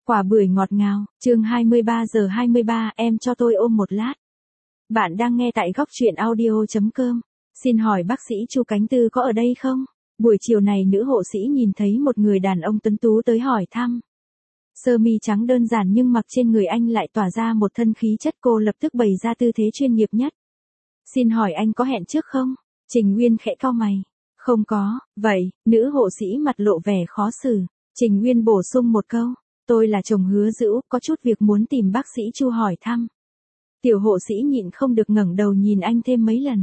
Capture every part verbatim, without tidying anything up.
Quả bưởi ngọt ngào, chương hai mươi ba giờ hai mươi ba, em cho tôi ôm một lát. Bạn đang nghe tại góc truyện audio chấm com. Xin hỏi bác sĩ Chu Cánh Tư có ở đây không? Buổi chiều này nữ hộ sĩ nhìn thấy một người đàn ông tuấn tú tới hỏi thăm. Sơ mi trắng đơn giản nhưng mặc trên người anh lại tỏa ra một thân khí chất, cô lập tức bày ra tư thế chuyên nghiệp nhất. Xin hỏi anh có hẹn trước không? Trình Nguyên khẽ cau mày. Không có, vậy, nữ hộ sĩ mặt lộ vẻ khó xử. Trình Nguyên bổ sung một câu. Tôi là chồng Hứa Dữu, có chút việc muốn tìm bác sĩ Chu hỏi thăm. Tiểu hộ sĩ nhịn không được ngẩng đầu nhìn anh thêm mấy lần.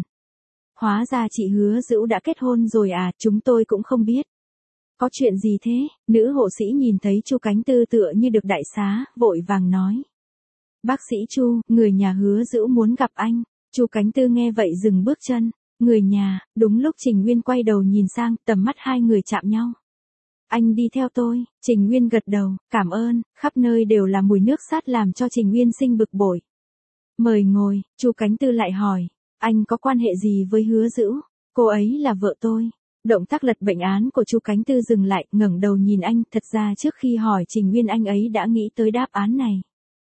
Hóa ra chị Hứa Dữu đã kết hôn rồi à, chúng tôi cũng không biết. Có chuyện gì thế? Nữ hộ sĩ nhìn thấy Chu Cánh Tư tựa như được đại xá, vội vàng nói. Bác sĩ Chu, người nhà Hứa Dữu muốn gặp anh. Chu Cánh Tư nghe vậy dừng bước chân. Người nhà, đúng lúc Trình Nguyên quay đầu nhìn sang, tầm mắt hai người chạm nhau. Anh đi theo tôi, Trình Nguyên gật đầu, cảm ơn, khắp nơi đều là mùi nước sát làm cho Trình Nguyên sinh bực bội. Mời ngồi, Chu Cánh Tư lại hỏi, anh có quan hệ gì với Hứa Dữu? Cô ấy là vợ tôi. Động tác lật bệnh án của Chu Cánh Tư dừng lại, ngẩng đầu nhìn anh, thật ra trước khi hỏi Trình Nguyên anh ấy đã nghĩ tới đáp án này.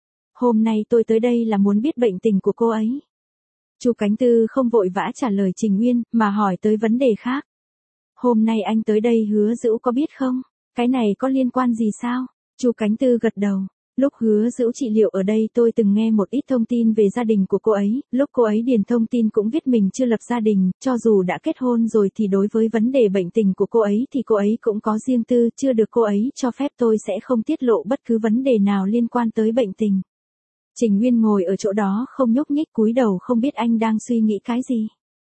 Hôm nay tôi tới đây là muốn biết bệnh tình của cô ấy. Chu Cánh Tư không vội vã trả lời Trình Nguyên, mà hỏi tới vấn đề khác. Hôm nay anh tới đây Hứa Dữu có biết không? Cái này có liên quan gì sao? Chu Cánh Tư gật đầu. Lúc Hứa Dữu trị liệu ở đây tôi từng nghe một ít thông tin về gia đình của cô ấy, lúc cô ấy điền thông tin cũng viết mình chưa lập gia đình, cho dù đã kết hôn rồi thì đối với vấn đề bệnh tình của cô ấy thì cô ấy cũng có riêng tư, chưa được cô ấy cho phép tôi sẽ không tiết lộ bất cứ vấn đề nào liên quan tới bệnh tình. Trình Nguyên ngồi ở chỗ đó không nhúc nhích, cúi đầu không biết anh đang suy nghĩ cái gì.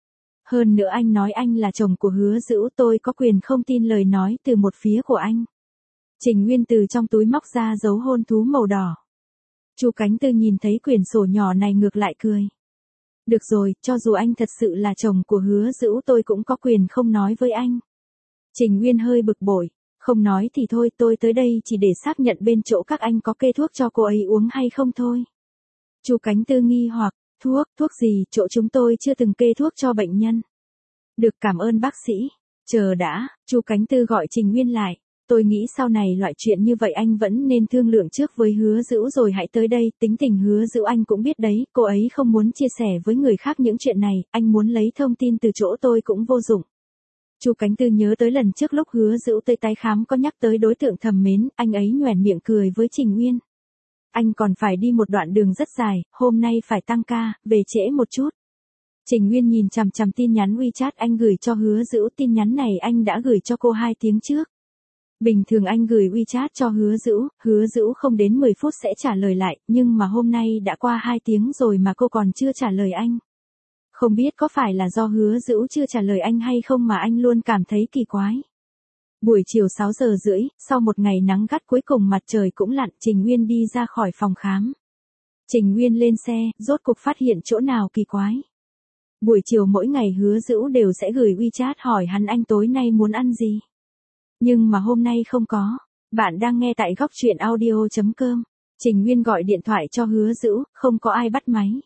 Hơn nữa anh nói anh là chồng của Hứa Dữu, tôi có quyền không tin lời nói từ một phía của anh. Trình Nguyên từ trong túi móc ra dấu hôn thú màu đỏ. Chu Cánh Tư nhìn thấy quyển sổ nhỏ này ngược lại cười. Được rồi, cho dù anh thật sự là chồng của Hứa Dữu tôi cũng có quyền không nói với anh. Trình Nguyên hơi bực bội, không nói thì thôi, tôi tới đây chỉ để xác nhận bên chỗ các anh có kê thuốc cho cô ấy uống hay không thôi. Chu Cánh Tư nghi hoặc, thuốc, thuốc gì, chỗ chúng tôi chưa từng kê thuốc cho bệnh nhân. Được, cảm ơn bác sĩ. Chờ đã, Chu Cánh Tư gọi Trình Nguyên lại. Tôi nghĩ sau này loại chuyện như vậy anh vẫn nên thương lượng trước với Hứa Dữu rồi hãy tới đây, tính tình Hứa Dữu anh cũng biết đấy, cô ấy không muốn chia sẻ với người khác những chuyện này, anh muốn lấy thông tin từ chỗ tôi cũng vô dụng. Chu Cánh Tư nhớ tới lần trước lúc Hứa Dữu tới tái khám có nhắc tới đối tượng thầm mến, anh ấy nhoẻn miệng cười với Trình Nguyên. Anh còn phải đi một đoạn đường rất dài, hôm nay phải tăng ca, về trễ một chút. Trình Nguyên nhìn chằm chằm tin nhắn WeChat anh gửi cho Hứa Dữu, tin nhắn này anh đã gửi cho cô hai tiếng trước. Bình thường anh gửi WeChat cho Hứa Dữu, Hứa Dữu không đến mười phút sẽ trả lời lại, nhưng mà hôm nay đã qua hai tiếng rồi mà cô còn chưa trả lời anh. Không biết có phải là do Hứa Dữu chưa trả lời anh hay không mà anh luôn cảm thấy kỳ quái. Buổi chiều sáu giờ rưỡi, sau một ngày nắng gắt cuối cùng mặt trời cũng lặn, Trình Nguyên đi ra khỏi phòng khám. Trình Nguyên lên xe, rốt cục phát hiện chỗ nào kỳ quái. Buổi chiều mỗi ngày Hứa Dữu đều sẽ gửi WeChat hỏi hắn anh tối nay muốn ăn gì. Nhưng mà hôm nay không có. Bạn đang nghe tại góc truyện audio chấm com. Trình Nguyên gọi điện thoại cho Hứa Dữu, không có ai bắt máy.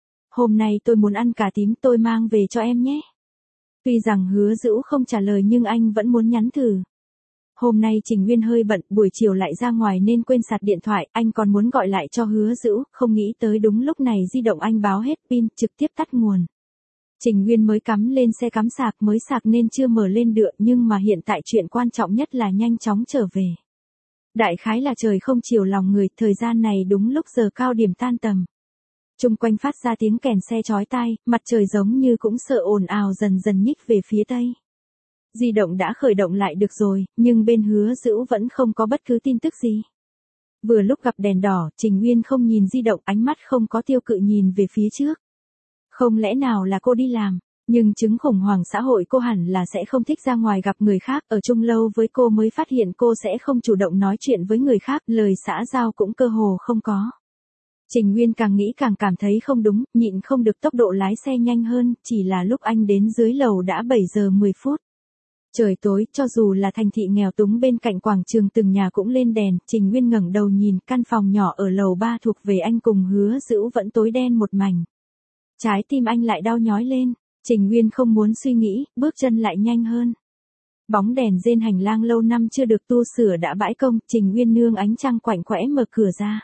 Hôm nay tôi muốn ăn cà tím, tôi mang về cho em nhé. Tuy rằng Hứa Dữu không trả lời nhưng anh vẫn muốn nhắn thử. Hôm nay Trình Nguyên hơi bận, buổi chiều lại ra ngoài nên quên sạc điện thoại, anh còn muốn gọi lại cho Hứa Dữu, không nghĩ tới đúng lúc này di động anh báo hết pin, trực tiếp tắt nguồn. Trình Nguyên mới cắm lên xe cắm sạc, mới sạc nên chưa mở lên được, nhưng mà hiện tại chuyện quan trọng nhất là nhanh chóng trở về. Đại khái là trời không chiều lòng người, thời gian này đúng lúc giờ cao điểm tan tầm. Chung quanh phát ra tiếng kèn xe chói tai, mặt trời giống như cũng sợ ồn ào dần dần nhích về phía tây. Di động đã khởi động lại được rồi, nhưng bên Hứa Dữu vẫn không có bất cứ tin tức gì. Vừa lúc gặp đèn đỏ, Trình Nguyên không nhìn di động, ánh mắt không có tiêu cự nhìn về phía trước. Không lẽ nào là cô đi làm, nhưng chứng khủng hoảng xã hội cô hẳn là sẽ không thích ra ngoài gặp người khác, ở chung lâu với cô mới phát hiện cô sẽ không chủ động nói chuyện với người khác, lời xã giao cũng cơ hồ không có. Trình Nguyên càng nghĩ càng cảm thấy không đúng, nhịn không được tốc độ lái xe nhanh hơn, chỉ là lúc anh đến dưới lầu đã bảy giờ mười phút. Trời tối, cho dù là thành thị nghèo túng bên cạnh quảng trường từng nhà cũng lên đèn, Trình Nguyên ngẩng đầu nhìn căn phòng nhỏ ở lầu ba thuộc về anh cùng Hứa Dữu vẫn tối đen một mảnh. Trái tim anh lại đau nhói lên, Trình Nguyên không muốn suy nghĩ, bước chân lại nhanh hơn. Bóng đèn rên hành lang lâu năm chưa được tu sửa đã bãi công, Trình Nguyên nương ánh trăng quạnh quẽ mở cửa ra.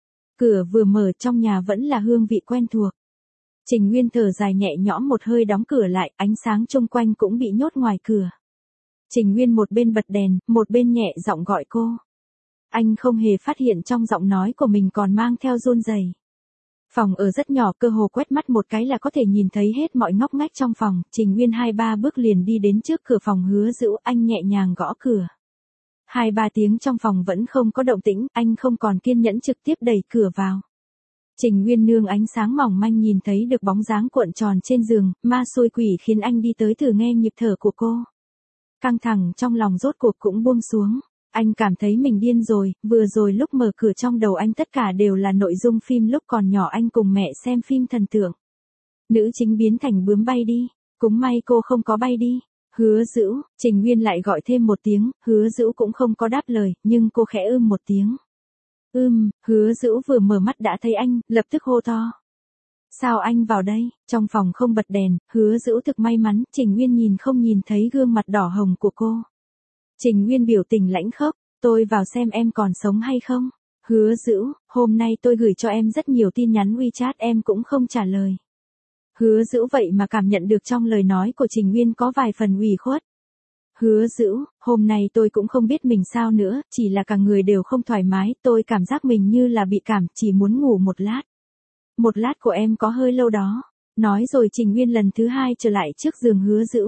Cửa vừa mở trong nhà vẫn là hương vị quen thuộc. Trình Nguyên thở dài nhẹ nhõm một hơi đóng cửa lại, ánh sáng chung quanh cũng bị nhốt ngoài cửa. Trình Nguyên một bên bật đèn, một bên nhẹ giọng gọi cô. Anh không hề phát hiện trong giọng nói của mình còn mang theo run rẩy. Phòng ở rất nhỏ, cơ hồ quét mắt một cái là có thể nhìn thấy hết mọi ngóc ngách trong phòng. Trình Nguyên hai ba bước liền đi đến trước cửa phòng Hứa Dữu, anh nhẹ nhàng gõ cửa. Hai ba tiếng trong phòng vẫn không có động tĩnh, anh không còn kiên nhẫn trực tiếp đẩy cửa vào. Trình Nguyên nương ánh sáng mỏng manh nhìn thấy được bóng dáng cuộn tròn trên giường, ma xôi quỷ khiến anh đi tới thử nghe nhịp thở của cô. Căng thẳng trong lòng rốt cuộc cũng buông xuống. Anh cảm thấy mình điên rồi, vừa rồi lúc mở cửa trong đầu anh tất cả đều là nội dung phim lúc còn nhỏ anh cùng mẹ xem phim thần tượng. Nữ chính biến thành bướm bay đi, cũng may cô không có bay đi. Hứa Dữu, Trình Nguyên lại gọi thêm một tiếng, Hứa Dữu cũng không có đáp lời, nhưng cô khẽ ưm một tiếng. Ưm, Hứa Dữu vừa mở mắt đã thấy anh, lập tức hô to. Sao anh vào đây? Trong phòng không bật đèn, Hứa Dữu thực may mắn, Trình Nguyên nhìn không nhìn thấy gương mặt đỏ hồng của cô. Trình Nguyên biểu tình lãnh khốc, tôi vào xem em còn sống hay không. Hứa Dữu, hôm nay tôi gửi cho em rất nhiều tin nhắn WeChat em cũng không trả lời. Hứa Dữu vậy mà cảm nhận được trong lời nói của Trình Nguyên có vài phần ủy khuất. Hứa Dữu, hôm nay tôi cũng không biết mình sao nữa, chỉ là cả người đều không thoải mái, tôi cảm giác mình như là bị cảm, chỉ muốn ngủ một lát. Một lát của em có hơi lâu đó. Nói rồi Trình Nguyên lần thứ hai trở lại trước giường Hứa Dữu.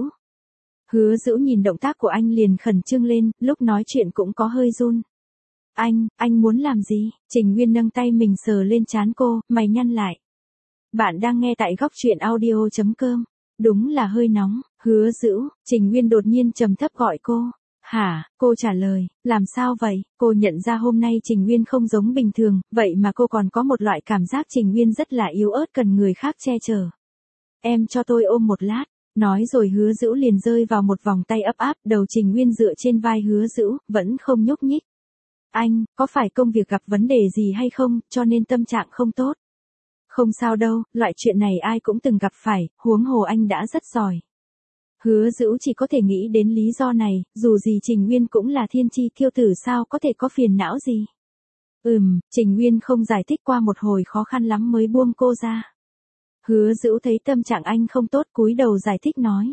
Hứa Dữu nhìn động tác của anh liền khẩn trương lên, lúc nói chuyện cũng có hơi run. Anh, anh muốn làm gì? Trình Nguyên nâng tay mình sờ lên trán cô, mày nhăn lại. Bạn đang nghe tại góc truyện audio chấm com. Đúng là hơi nóng. Hứa Dữu, Trình Nguyên đột nhiên trầm thấp gọi cô. Hả? Cô trả lời, làm sao vậy? Cô nhận ra hôm nay Trình Nguyên không giống bình thường, vậy mà cô còn có một loại cảm giác Trình Nguyên rất là yếu ớt cần người khác che chở. Em cho tôi ôm một lát. Nói rồi Hứa Dữu liền rơi vào một vòng tay ấp áp, đầu Trình Nguyên dựa trên vai Hứa Dữu, vẫn không nhúc nhích. Anh, có phải công việc gặp vấn đề gì hay không, cho nên tâm trạng không tốt? Không sao đâu, loại chuyện này ai cũng từng gặp phải, huống hồ anh đã rất giỏi. Hứa Dữu chỉ có thể nghĩ đến lý do này, dù gì Trình Nguyên cũng là thiên chi kiêu tử sao có thể có phiền não gì. Ừm, Trình Nguyên không giải thích qua một hồi khó khăn lắm mới buông cô ra. Hứa Dữu thấy tâm trạng anh không tốt cúi đầu giải thích nói.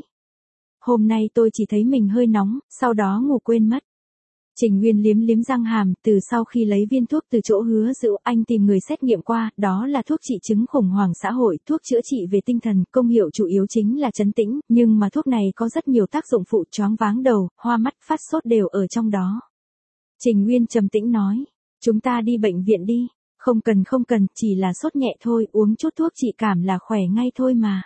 Hôm nay tôi chỉ thấy mình hơi nóng, sau đó ngủ quên mất. Trình Nguyên liếm liếm răng hàm, từ sau khi lấy viên thuốc từ chỗ Hứa Dữu anh tìm người xét nghiệm qua, đó là thuốc trị chứng khủng hoảng xã hội, thuốc chữa trị về tinh thần, công hiệu chủ yếu chính là trấn tĩnh, nhưng mà thuốc này có rất nhiều tác dụng phụ choáng váng đầu, hoa mắt, phát sốt đều ở trong đó. Trình Nguyên trầm tĩnh nói, chúng ta đi bệnh viện đi. Không cần không cần, chỉ là sốt nhẹ thôi, uống chút thuốc trị cảm là khỏe ngay thôi mà.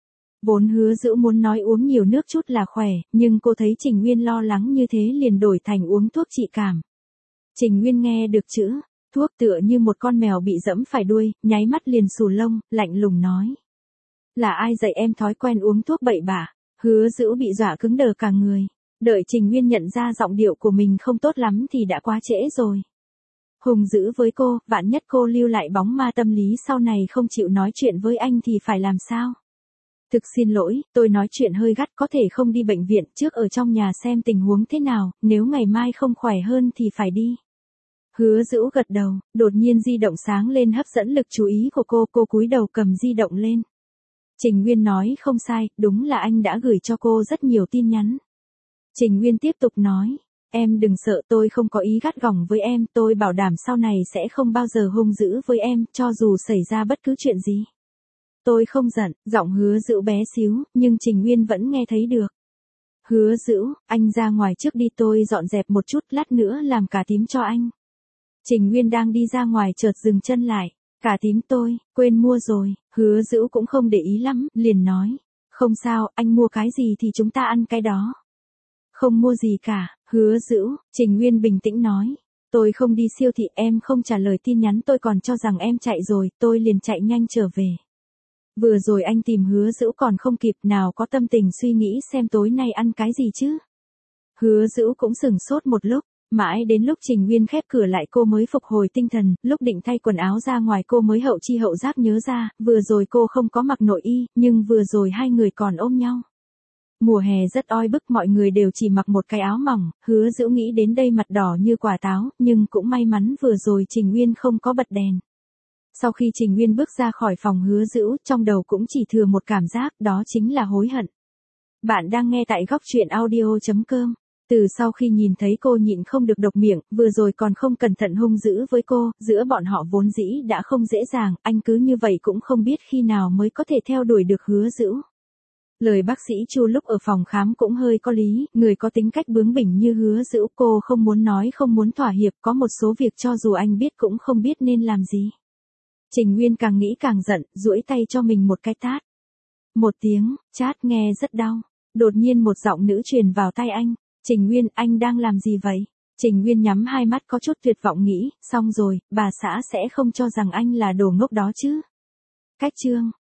Vốn Hứa Dữu muốn nói uống nhiều nước chút là khỏe, nhưng cô thấy Trình Nguyên lo lắng như thế liền đổi thành uống thuốc trị cảm. Trình Nguyên nghe được chữ thuốc tựa như một con mèo bị dẫm phải đuôi, nháy mắt liền xù lông, lạnh lùng nói. Là ai dạy em thói quen uống thuốc bậy bạ? Hứa Dữu bị dọa cứng đờ cả người. Đợi Trình Nguyên nhận ra giọng điệu của mình không tốt lắm thì đã quá trễ rồi. Hùng dữ với cô, vạn nhất cô lưu lại bóng ma tâm lý sau này không chịu nói chuyện với anh thì phải làm sao? Thực xin lỗi, tôi nói chuyện hơi gắt, có thể không đi bệnh viện, trước ở trong nhà xem tình huống thế nào, nếu ngày mai không khỏe hơn thì phải đi. Hứa Dữu gật đầu, đột nhiên di động sáng lên hấp dẫn lực chú ý của cô, cô cúi đầu cầm di động lên. Trình Nguyên nói không sai, đúng là anh đã gửi cho cô rất nhiều tin nhắn. Trình Nguyên tiếp tục nói. Em đừng sợ, tôi không có ý gắt gỏng với em, tôi bảo đảm sau này sẽ không bao giờ hung dữ với em, cho dù xảy ra bất cứ chuyện gì. Tôi không giận, giọng Hứa Dữu bé xíu, nhưng Trình Nguyên vẫn nghe thấy được. Hứa Dữu, anh ra ngoài trước đi, tôi dọn dẹp một chút, lát nữa làm cà tím cho anh. Trình Nguyên đang đi ra ngoài chợt dừng chân lại. Cà tím tôi, quên mua rồi. Hứa Dữu cũng không để ý lắm, liền nói. Không sao, anh mua cái gì thì chúng ta ăn cái đó. Không mua gì cả. Hứa Dữu, Trình Nguyên bình tĩnh nói. Tôi không đi siêu thị, em không trả lời tin nhắn, tôi còn cho rằng em chạy rồi, tôi liền chạy nhanh trở về. Vừa rồi anh tìm Hứa Dữu còn không kịp, nào có tâm tình suy nghĩ xem tối nay ăn cái gì chứ. Hứa Dữu cũng sửng sốt một lúc, mãi đến lúc Trình Nguyên khép cửa lại cô mới phục hồi tinh thần, lúc định thay quần áo ra ngoài cô mới hậu chi hậu giác nhớ ra, vừa rồi cô không có mặc nội y, nhưng vừa rồi hai người còn ôm nhau. Mùa hè rất oi bức, mọi người đều chỉ mặc một cái áo mỏng, Hứa Dữu nghĩ đến đây mặt đỏ như quả táo, nhưng cũng may mắn vừa rồi Trình Uyên không có bật đèn. Sau khi Trình Uyên bước ra khỏi phòng Hứa Dữu, trong đầu cũng chỉ thừa một cảm giác, đó chính là hối hận. Bạn đang nghe tại góc truyện audio.com. Từ sau khi nhìn thấy cô nhịn không được độc miệng, vừa rồi còn không cẩn thận hung dữ với cô, giữa bọn họ vốn dĩ đã không dễ dàng, anh cứ như vậy cũng không biết khi nào mới có thể theo đuổi được Hứa Dữu. Lời bác sĩ Chu lúc ở phòng khám cũng hơi có lý, người có tính cách bướng bỉnh như Hứa Dữu cô không muốn nói không muốn thỏa hiệp, có một số việc cho dù anh biết cũng không biết nên làm gì. Trình Uyên càng nghĩ càng giận, duỗi tay cho mình một cái tát. Một tiếng, chát nghe rất đau. Đột nhiên một giọng nữ truyền vào tai anh. Trình Uyên, anh đang làm gì vậy? Trình Uyên nhắm hai mắt có chút tuyệt vọng nghĩ, xong rồi, bà xã sẽ không cho rằng anh là đồ ngốc đó chứ. Cách chương.